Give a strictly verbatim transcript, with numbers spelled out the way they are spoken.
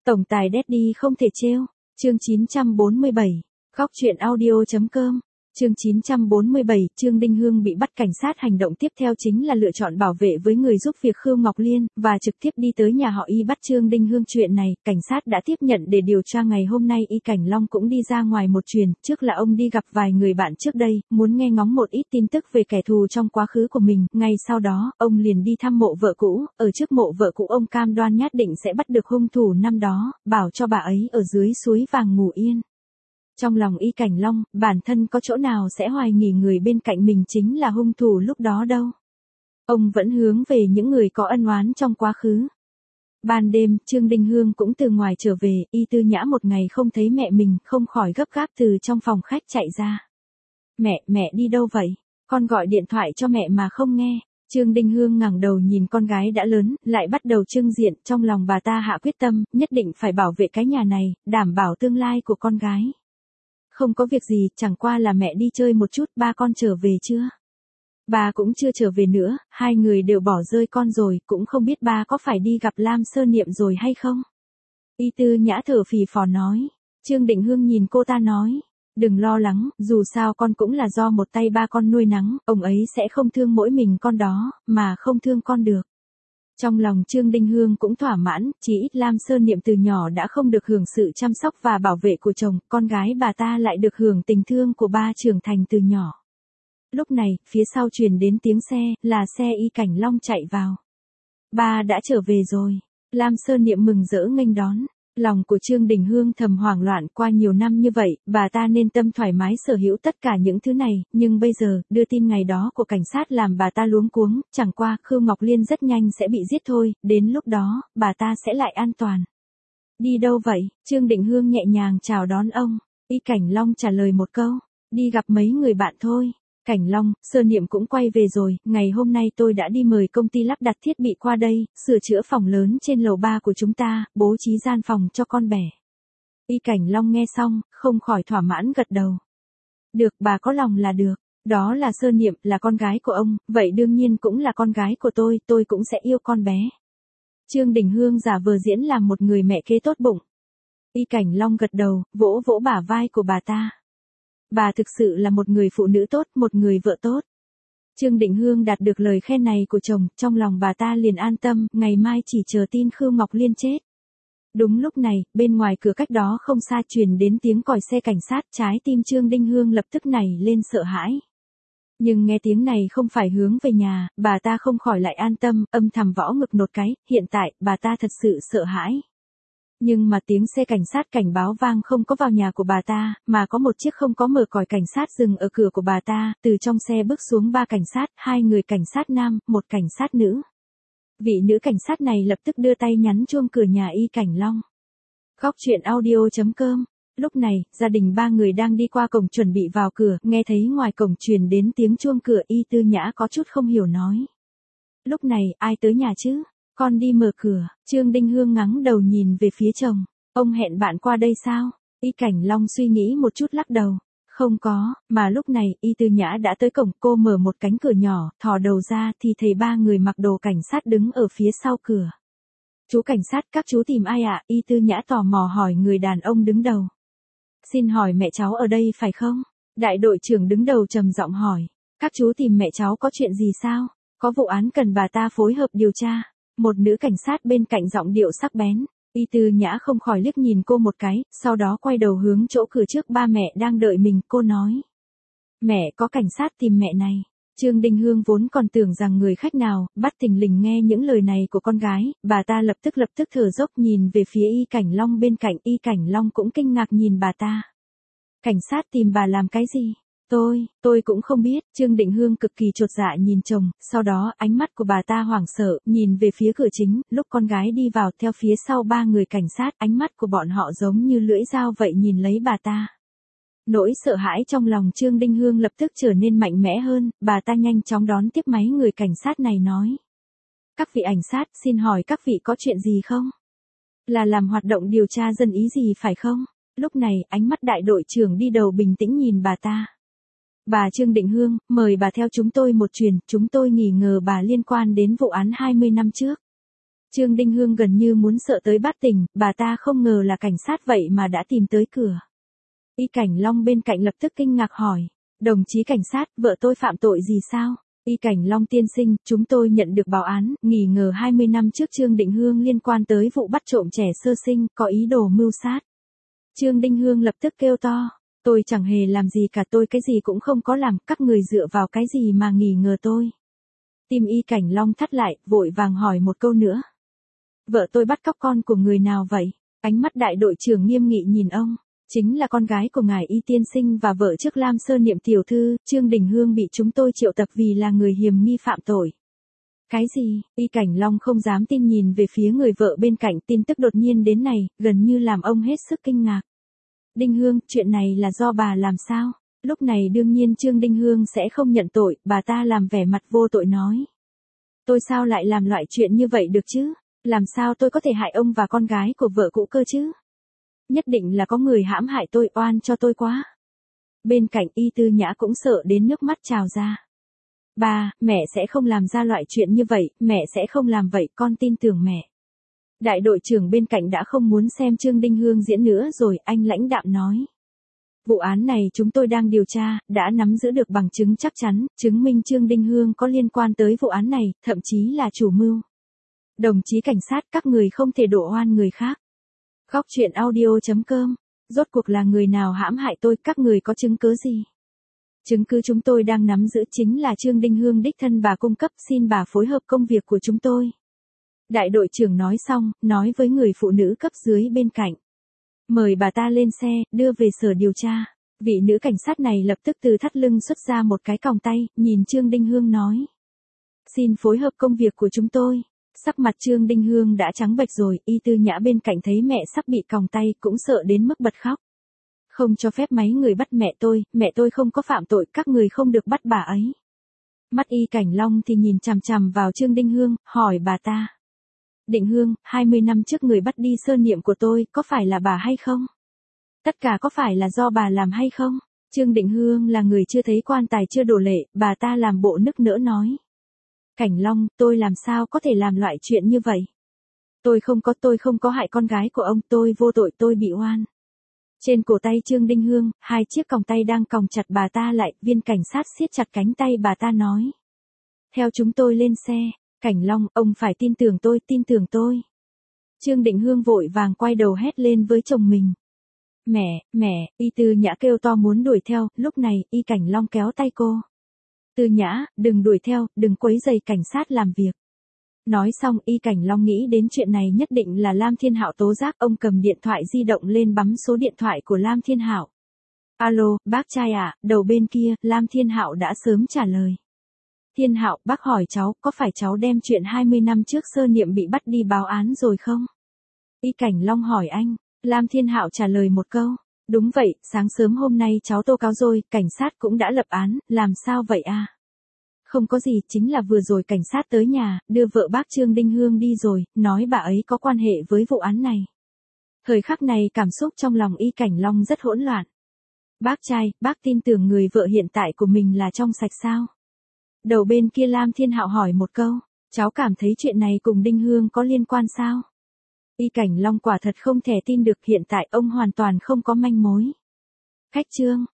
Tổng tài Daddy không thể trêu. Chương chín trăm bốn mươi bảy. Góc truyện audio.com. Chương chín trăm bốn mươi bảy, Trương Đinh Hương bị bắt. Cảnh sát hành động tiếp theo chính là lựa chọn bảo vệ với người giúp việc Khưu Ngọc Liên, và trực tiếp đi tới nhà họ Y bắt Trương Đinh Hương. Chuyện này, cảnh sát đã tiếp nhận để điều tra. Ngày hôm nay Y Cảnh Long cũng đi ra ngoài một chuyến, trước là ông đi gặp vài người bạn trước đây, muốn nghe ngóng một ít tin tức về kẻ thù trong quá khứ của mình. Ngay sau đó, ông liền đi thăm mộ vợ cũ, ở trước mộ vợ cũ ông cam đoan nhất định sẽ bắt được hung thủ năm đó, bảo cho bà ấy ở dưới suối vàng ngủ yên. Trong lòng Y Cảnh Long, bản thân có chỗ nào sẽ hoài nghi người bên cạnh mình chính là hung thủ lúc đó đâu. Ông vẫn hướng về những người có ân oán trong quá khứ. Ban đêm, Trương Đinh Hương cũng từ ngoài trở về, Y Tư Nhã một ngày không thấy mẹ mình, không khỏi gấp gáp từ trong phòng khách chạy ra. Mẹ, mẹ đi đâu vậy? Con gọi điện thoại cho mẹ mà không nghe. Trương Đinh Hương ngẩng đầu nhìn con gái đã lớn, lại bắt đầu trưng diện. Trong lòng bà ta hạ quyết tâm, nhất định phải bảo vệ cái nhà này, đảm bảo tương lai của con gái. Không có việc gì, chẳng qua là mẹ đi chơi một chút. Ba con trở về chưa? Ba cũng chưa trở về nữa, hai người đều bỏ rơi con rồi, cũng không biết ba có phải đi gặp Lam Sơ Niệm rồi hay không? Y Tư Nhã thở phì phò nói. Trương Đinh Hương nhìn cô ta nói. Đừng lo lắng, dù sao con cũng là do một tay ba con nuôi nắng, ông ấy sẽ không thương mỗi mình con đó, mà không thương con được. Trong lòng Trương Đinh Hương cũng thỏa mãn, chỉ ít Lam Sơ Niệm từ nhỏ đã không được hưởng sự chăm sóc và bảo vệ của chồng, con gái bà ta lại được hưởng tình thương của ba trưởng thành từ nhỏ. Lúc này, phía sau truyền đến tiếng xe, là xe Y Cảnh Long chạy vào. Ba đã trở về rồi. Lam Sơ Niệm mừng rỡ nghênh đón. Lòng của Trương Đinh Hương thầm hoảng loạn. Qua nhiều năm như vậy, bà ta nên tâm thoải mái sở hữu tất cả những thứ này, nhưng bây giờ, đưa tin ngày đó của cảnh sát làm bà ta luống cuống. Chẳng qua, Khưu Ngọc Liên rất nhanh sẽ bị giết thôi, đến lúc đó, bà ta sẽ lại an toàn. Đi đâu vậy? Trương Đinh Hương nhẹ nhàng chào đón ông. Y Cảnh Long trả lời một câu. Đi gặp mấy người bạn thôi. Cảnh Long, Sơ Niệm cũng quay về rồi, ngày hôm nay tôi đã đi mời công ty lắp đặt thiết bị qua đây, sửa chữa phòng lớn trên lầu ba của chúng ta, bố trí gian phòng cho con bè. Y Cảnh Long nghe xong, không khỏi thỏa mãn gật đầu. Được, bà có lòng là được, đó là Sơ Niệm, là con gái của ông, vậy đương nhiên cũng là con gái của tôi, tôi cũng sẽ yêu con bé. Trương Đinh Hương giả vờ diễn làm một người mẹ kế tốt bụng. Y Cảnh Long gật đầu, vỗ vỗ bả vai của bà ta. Bà thực sự là một người phụ nữ tốt, một người vợ tốt. Trương Đinh Hương đạt được lời khen này của chồng, trong lòng bà ta liền an tâm, ngày mai chỉ chờ tin Khưu Ngọc Liên chết. Đúng lúc này, bên ngoài cửa cách đó không xa truyền đến tiếng còi xe cảnh sát, trái tim Trương Đinh Hương lập tức nảy lên sợ hãi. Nhưng nghe tiếng này không phải hướng về nhà, bà ta không khỏi lại an tâm, âm thầm võ ngực một cái, hiện tại, bà ta thật sự sợ hãi. Nhưng mà tiếng xe cảnh sát cảnh báo vang không có vào nhà của bà ta, mà có một chiếc không có mở còi cảnh sát dừng ở cửa của bà ta, từ trong xe bước xuống ba cảnh sát, hai người cảnh sát nam, một cảnh sát nữ. Vị nữ cảnh sát này lập tức đưa tay nhắn chuông cửa nhà Y Cảnh Long. Góc truyện audio.com. Lúc này, gia đình ba người đang đi qua cổng chuẩn bị vào cửa, nghe thấy ngoài cổng truyền đến tiếng chuông cửa. Y Tư Nhã có chút không hiểu nói. Lúc này, ai tới nhà chứ? Con đi mở cửa. Trương Đinh Hương ngắng đầu nhìn về phía chồng. Ông hẹn bạn qua đây sao? Y Cảnh Long suy nghĩ một chút lắc đầu. Không có, mà lúc này, Y Tư Nhã đã tới cổng, cô mở một cánh cửa nhỏ, thò đầu ra thì thấy ba người mặc đồ cảnh sát đứng ở phía sau cửa. Chú cảnh sát, các chú tìm ai ạ? Y Tư Nhã tò mò hỏi người đàn ông đứng đầu. Xin hỏi mẹ cháu ở đây phải không? Đại đội trưởng đứng đầu trầm giọng hỏi. Các chú tìm mẹ cháu có chuyện gì sao? Có vụ án cần bà ta phối hợp điều tra. Một nữ cảnh sát bên cạnh giọng điệu sắc bén. Y Tư Nhã không khỏi liếc nhìn cô một cái, sau đó quay đầu hướng chỗ cửa trước ba mẹ đang đợi mình, cô nói. Mẹ, có cảnh sát tìm mẹ này. Trương Đinh Hương vốn còn tưởng rằng người khách nào, bắt thình lình nghe những lời này của con gái, bà ta lập tức lập tức thở dốc nhìn về phía Y Cảnh Long bên cạnh. Y Cảnh Long cũng kinh ngạc nhìn bà ta. Cảnh sát tìm bà làm cái gì? Tôi, tôi cũng không biết. Trương Đinh Hương cực kỳ chột dạ nhìn chồng, sau đó ánh mắt của bà ta hoảng sợ, nhìn về phía cửa chính, lúc con gái đi vào theo phía sau ba người cảnh sát, ánh mắt của bọn họ giống như lưỡi dao vậy nhìn lấy bà ta. Nỗi sợ hãi trong lòng Trương Đinh Hương lập tức trở nên mạnh mẽ hơn, bà ta nhanh chóng đón tiếp máy người cảnh sát này nói. Các vị ảnh sát, xin hỏi các vị có chuyện gì không? Là làm hoạt động điều tra dân ý gì phải không? Lúc này, ánh mắt đại đội trưởng đi đầu bình tĩnh nhìn bà ta. Bà Trương Đinh Hương, mời bà theo chúng tôi một chuyến, chúng tôi nghi ngờ bà liên quan đến vụ án hai mươi năm trước. Trương Đinh Hương gần như muốn sợ tới bát tỉnh, bà ta không ngờ là cảnh sát vậy mà đã tìm tới cửa. Y Cảnh Long bên cạnh lập tức kinh ngạc hỏi, đồng chí cảnh sát, vợ tôi phạm tội gì sao? Y Cảnh Long tiên sinh, chúng tôi nhận được báo án, nghi ngờ hai mươi năm trước Trương Định Hương liên quan tới vụ bắt trộm trẻ sơ sinh, có ý đồ mưu sát. Trương Đinh Hương lập tức kêu to, tôi chẳng hề làm gì cả, tôi cái gì cũng không có làm, các người dựa vào cái gì mà nghi ngờ tôi. Tim Y Cảnh Long thắt lại, vội vàng hỏi một câu nữa. Vợ tôi bắt cóc con của người nào vậy? Ánh mắt đại đội trưởng nghiêm nghị nhìn ông. Chính là con gái của ngài Y tiên sinh và vợ trước Lam Sơ Niệm tiểu thư, Trương Đình Hương bị chúng tôi triệu tập vì là người hiềm nghi phạm tội. Cái gì? Y Cảnh Long không dám tin nhìn về phía người vợ bên cạnh, tin tức đột nhiên đến này, gần như làm ông hết sức kinh ngạc. Đinh Hương, chuyện này là do bà làm sao? Lúc này đương nhiên Trương Đinh Hương sẽ không nhận tội, bà ta làm vẻ mặt vô tội nói. Tôi sao lại làm loại chuyện như vậy được chứ? Làm sao tôi có thể hại ông và con gái của vợ cũ cơ chứ? Nhất định là có người hãm hại tôi, oan cho tôi quá. Bên cạnh Y Tư Nhã cũng sợ đến nước mắt trào ra. Ba, mẹ sẽ không làm ra loại chuyện như vậy, mẹ sẽ không làm vậy, con tin tưởng mẹ. Đại đội trưởng bên cạnh đã không muốn xem Trương Đinh Hương diễn nữa rồi, anh lãnh đạm nói. Vụ án này chúng tôi đang điều tra, đã nắm giữ được bằng chứng chắc chắn, chứng minh Trương Đinh Hương có liên quan tới vụ án này, thậm chí là chủ mưu. Đồng chí cảnh sát, các người không thể đổ oan người khác. Góc truyện audio chấm com. Rốt cuộc là người nào hãm hại tôi, các người có chứng cứ gì? Chứng cứ chúng tôi đang nắm giữ chính là Trương Đinh Hương đích thân bà cung cấp, xin bà phối hợp công việc của chúng tôi. Đại đội trưởng nói xong, nói với người phụ nữ cấp dưới bên cạnh. Mời bà ta lên xe, đưa về sở điều tra. Vị nữ cảnh sát này lập tức từ thắt lưng xuất ra một cái còng tay, nhìn Trương Đinh Hương nói. Xin phối hợp công việc của chúng tôi. Sắc mặt Trương Đinh Hương đã trắng bệch rồi, Y Tư Nhã bên cạnh thấy mẹ sắp bị còng tay cũng sợ đến mức bật khóc. Không cho phép mấy người bắt mẹ tôi, mẹ tôi không có phạm tội, các người không được bắt bà ấy. Mắt Y Cảnh Long thì nhìn chằm chằm vào Trương Đinh Hương, hỏi bà ta. Định Hương, hai mươi năm trước người bắt đi Sơ Niệm của tôi, có phải là bà hay không? Tất cả có phải là do bà làm hay không? Trương Định Hương là người chưa thấy quan tài chưa đổ lệ, bà ta làm bộ nức nở nói. Cảnh Long, tôi làm sao có thể làm loại chuyện như vậy? Tôi không có, tôi không có hại con gái của ông, tôi vô tội, tôi bị oan. Trên cổ tay Trương Đinh Hương, hai chiếc còng tay đang còng chặt bà ta lại, viên cảnh sát siết chặt cánh tay bà ta nói. Theo chúng tôi lên xe, Cảnh Long, ông phải tin tưởng tôi, tin tưởng tôi. Trương Định Hương vội vàng quay đầu hét lên với chồng mình. Mẹ, mẹ, Y Tư Nhã kêu to muốn đuổi theo, lúc này, Y Cảnh Long kéo tay cô. Tư Nhã, đừng đuổi theo, đừng quấy rầy cảnh sát làm việc. Nói xong Y Cảnh Long nghĩ đến chuyện này nhất định là Lam Thiên Hạo tố giác, ông cầm điện thoại di động lên bấm số điện thoại của Lam Thiên Hạo. Alo, bác trai ạ, à, đầu bên kia, Lam Thiên Hạo đã sớm trả lời. Thiên Hạo, bác hỏi cháu, có phải cháu đem chuyện hai mươi năm trước Sơ Niệm bị bắt đi báo án rồi không? Y Cảnh Long hỏi anh, Lam Thiên Hạo trả lời một câu. Đúng vậy, sáng sớm hôm nay cháu tố cáo rồi, cảnh sát cũng đã lập án, làm sao vậy à? Không có gì, chính là vừa rồi cảnh sát tới nhà, đưa vợ bác Trương Đinh Hương đi rồi, nói bà ấy có quan hệ với vụ án này. Thời khắc này cảm xúc trong lòng Y Cảnh Long rất hỗn loạn. Bác trai, bác tin tưởng người vợ hiện tại của mình là trong sạch sao? Đầu bên kia Lam Thiên Hạo hỏi một câu, cháu cảm thấy chuyện này cùng Đinh Hương có liên quan sao? Y Cảnh Long quả thật không thể tin được, hiện tại ông hoàn toàn không có manh mối. Khách trương.